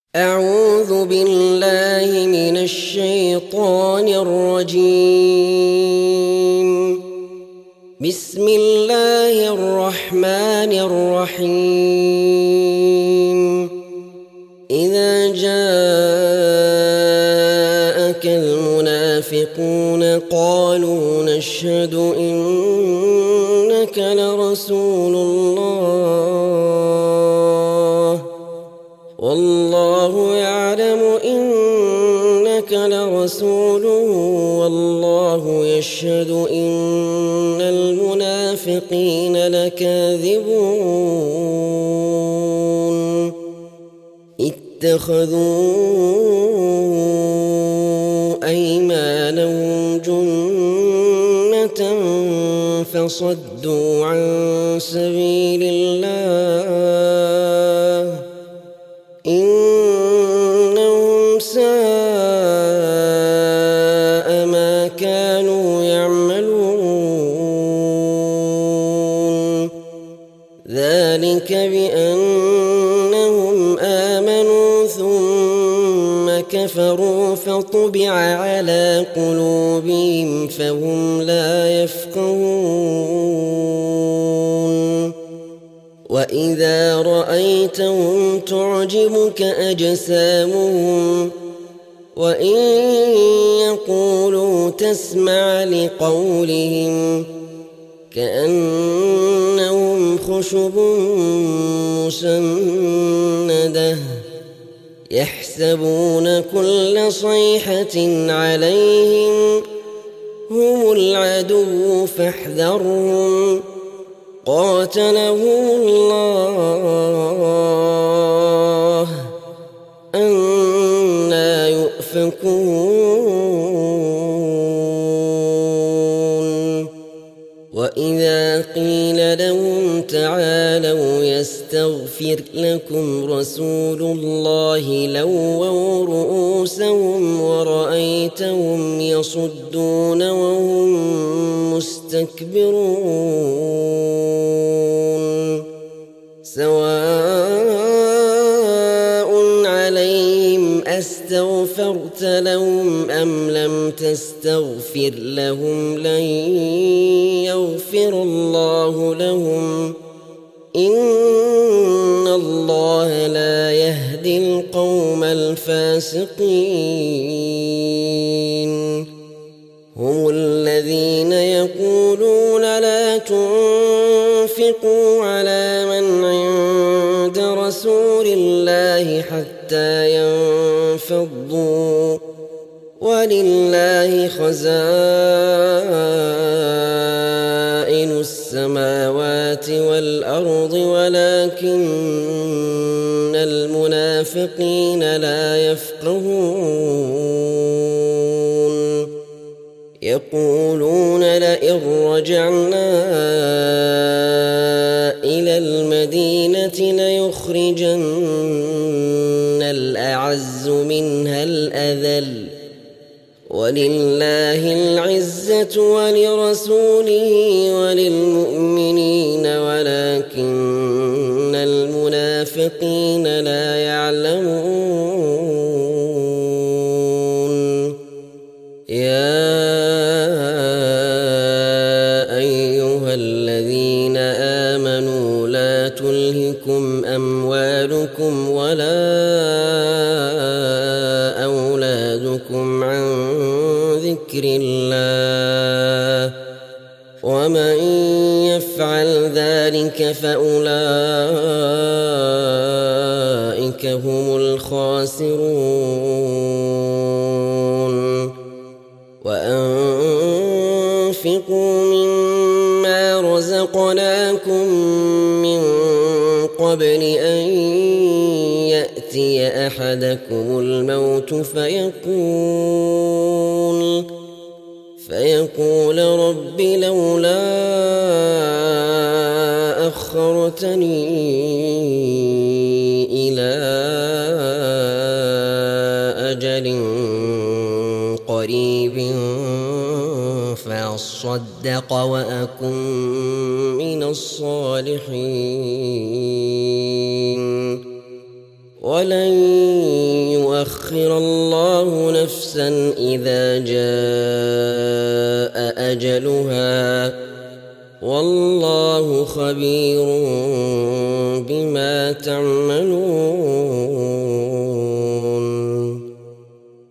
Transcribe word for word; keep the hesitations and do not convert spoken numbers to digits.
أعوذ بالله من الشيطان الرجيم. بسم الله الرحمن الرحيم. إذا جاءك المنافقون قالوا نشهد إنك لرسول الله والله يعلم إنك لرسوله والله يشهد إن المنافقين لكاذبون. اتخذوا أيمانهم جنة فصدوا عن سبيل الله إنهم ساء ما كانوا يعملون. ذلك بأنهم آمنوا ثم كفروا فطبع على قلوبهم فهم لا يفقهون. وإذا رأيتهم تعجبك أجسامهم وإن يقولوا تسمع لقولهم كأنهم خشب مسندة يحسبون كل صيحة عليهم هم العدو فاحذرهم قاتلهم الله أنى يؤفكون. وإذا قيل لهم تعالوا يستغفر لكم رسول الله لووا رؤوسهم ورأيتهم يصدون وهم مستكبرون. سواء عليهم أستغفرت لهم أم لم تستغفر لهم لن يغفر الله لهم إن الله لا يهدي القوم الفاسقين. هم الذين يقولون لا تنفقوا على من عند رسول الله حتى ينفضوا ولله خزائن السماوات والأرض ولكن المنافقين لا يفقهون. يقولون لئن رجعنا إلى المدينة ليخرجن الأعز منها الأذل ولله العزة ولرسوله وللمؤمنين ولكن المنافقين لا يعلمون. يا أيها الذين آمنوا لا تلهكم أموالكم ولا أولادكم عن ذكر الله ومن يفعل ذلك فأولئك هم الخاسرون. وأنفقوا مما رزقناكم من قبل أن يأتي أحدكم الموت فيقول فيقول رب لولا أخرتني إلى أجل قريب فأصدق وأكن من الصالحين ولن يؤخر الله نفسا إذا جاء أجلها والله خبير بما تعملون.